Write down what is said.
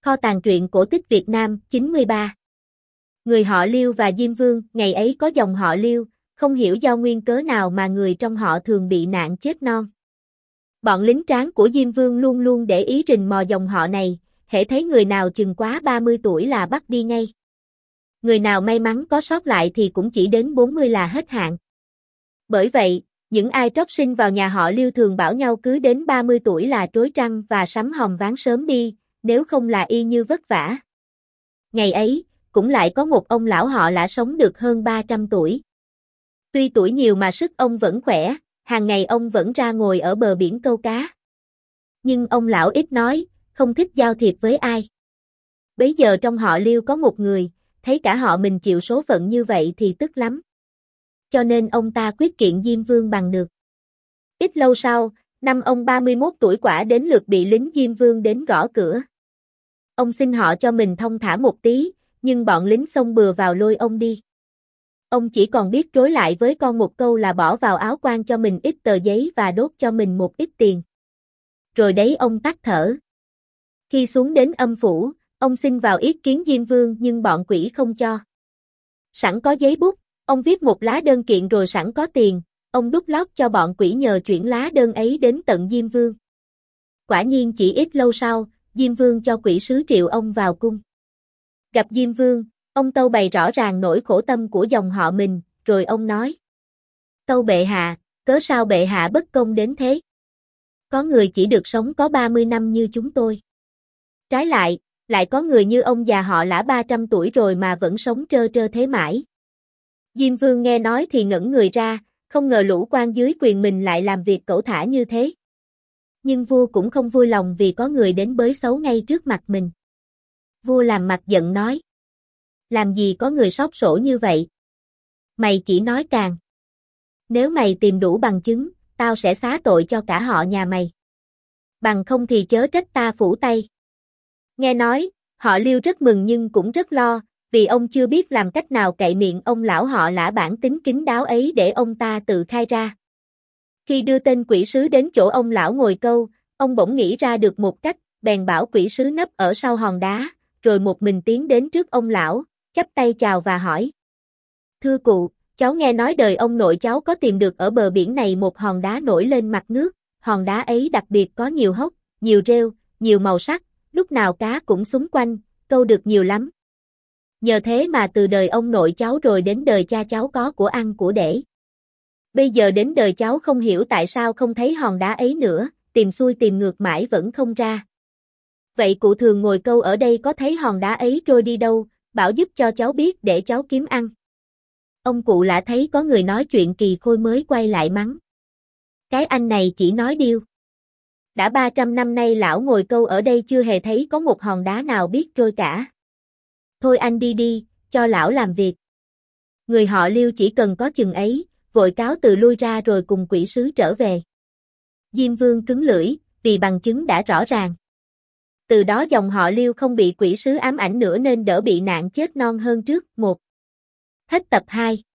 Kho tàng truyện cổ tích Việt Nam 93. Người họ Liêu và Diêm Vương, ngày ấy có dòng họ Liêu, không hiểu do nguyên cớ nào mà người trong họ thường bị nạn chết non. Bọn lính tráng của Diêm Vương luôn luôn để ý rình mò dòng họ này, hễ thấy người nào chừng quá 30 tuổi là bắt đi ngay. Người nào may mắn có sót lại thì cũng chỉ đến 40 là hết hạn. Bởi vậy, những ai trót sinh vào nhà họ Liêu thường bảo nhau cứ đến 30 tuổi là trối trăng và sắm hòm ván sớm đi, nếu không là y như vất vả. Ngày ấy, cũng lại có một ông lão họ Lã sống được hơn 300 tuổi. Tuy tuổi nhiều mà sức ông vẫn khỏe, hàng ngày ông vẫn ra ngồi ở bờ biển câu cá. Nhưng ông lão ít nói, không thích giao thiệp với ai. Bấy giờ trong họ Liêu có một người, thấy cả họ mình chịu số phận như vậy thì tức lắm. Cho nên ông ta quyết kiện Diêm Vương bằng được. Ít lâu sau, năm ông 31 tuổi quả đến lượt bị lính Diêm Vương đến gõ cửa. Ông xin họ cho mình thông thả một tí, nhưng bọn lính xông bừa vào lôi ông đi. Ông chỉ còn biết trối lại với con một câu là bỏ vào áo quan cho mình ít tờ giấy và đốt cho mình một ít tiền. Rồi đấy ông tắt thở. Khi xuống đến âm phủ, ông xin vào yết kiến Diêm Vương nhưng bọn quỷ không cho. Sẵn có giấy bút, ông viết một lá đơn kiện rồi sẵn có tiền, ông đút lót cho bọn quỷ nhờ chuyển lá đơn ấy đến tận Diêm Vương. Quả nhiên chỉ ít lâu sau, Diêm Vương cho quỷ sứ triệu ông vào cung. Gặp Diêm Vương, ông tâu bày rõ ràng nỗi khổ tâm của dòng họ mình, rồi ông nói: Tâu bệ hạ, cớ sao bệ hạ bất công đến thế? Có người chỉ được sống có 30 năm như chúng tôi. Trái lại có người như ông già họ Lã 300 tuổi rồi mà vẫn sống trơ trơ thế mãi. Diêm Vương nghe nói thì ngẩn người ra, không ngờ lũ quan dưới quyền mình lại làm việc cẩu thả như thế. Nhưng vua cũng không vui lòng vì có người đến bới xấu ngay trước mặt mình. Vua làm mặt giận nói: Làm gì có người sóc sổ như vậy? Mày chỉ nói càng. Nếu mày tìm đủ bằng chứng, tao sẽ xá tội cho cả họ nhà mày. Bằng không thì chớ trách ta phủ tay. Nghe nói, họ Liêu rất mừng nhưng cũng rất lo, vì ông chưa biết làm cách nào cậy miệng ông lão họ Lã bản tính kín đáo ấy để ông ta tự khai ra. Khi đưa tên quỷ sứ đến chỗ ông lão ngồi câu, ông bỗng nghĩ ra được một cách, bèn bảo quỷ sứ nấp ở sau hòn đá, rồi một mình tiến đến trước ông lão, chắp tay chào và hỏi: Thưa cụ, cháu nghe nói đời ông nội cháu có tìm được ở bờ biển này một hòn đá nổi lên mặt nước, hòn đá ấy đặc biệt có nhiều hốc, nhiều rêu, nhiều màu sắc, lúc nào cá cũng xung quanh, câu được nhiều lắm. Nhờ thế mà từ đời ông nội cháu rồi đến đời cha cháu có của ăn của để. Bây giờ đến đời cháu không hiểu tại sao không thấy hòn đá ấy nữa, tìm xuôi tìm ngược mãi vẫn không ra. Vậy cụ thường ngồi câu ở đây có thấy hòn đá ấy trôi đi đâu, bảo giúp cho cháu biết để cháu kiếm ăn. Ông cụ Lã thấy có người nói chuyện kỳ khôi mới quay lại mắng: Cái anh này chỉ nói điêu. Đã 300 năm nay lão ngồi câu ở đây chưa hề thấy có một hòn đá nào biết trôi cả. Thôi anh đi đi, cho lão làm việc. Người họ Liêu chỉ cần có chừng ấy, vội cáo từ lui ra rồi cùng quỷ sứ trở về. Diêm Vương cứng lưỡi, vì bằng chứng đã rõ ràng. Từ đó dòng họ Liêu không bị quỷ sứ ám ảnh nữa nên đỡ bị nạn chết non hơn trước. 1. Hết tập 2.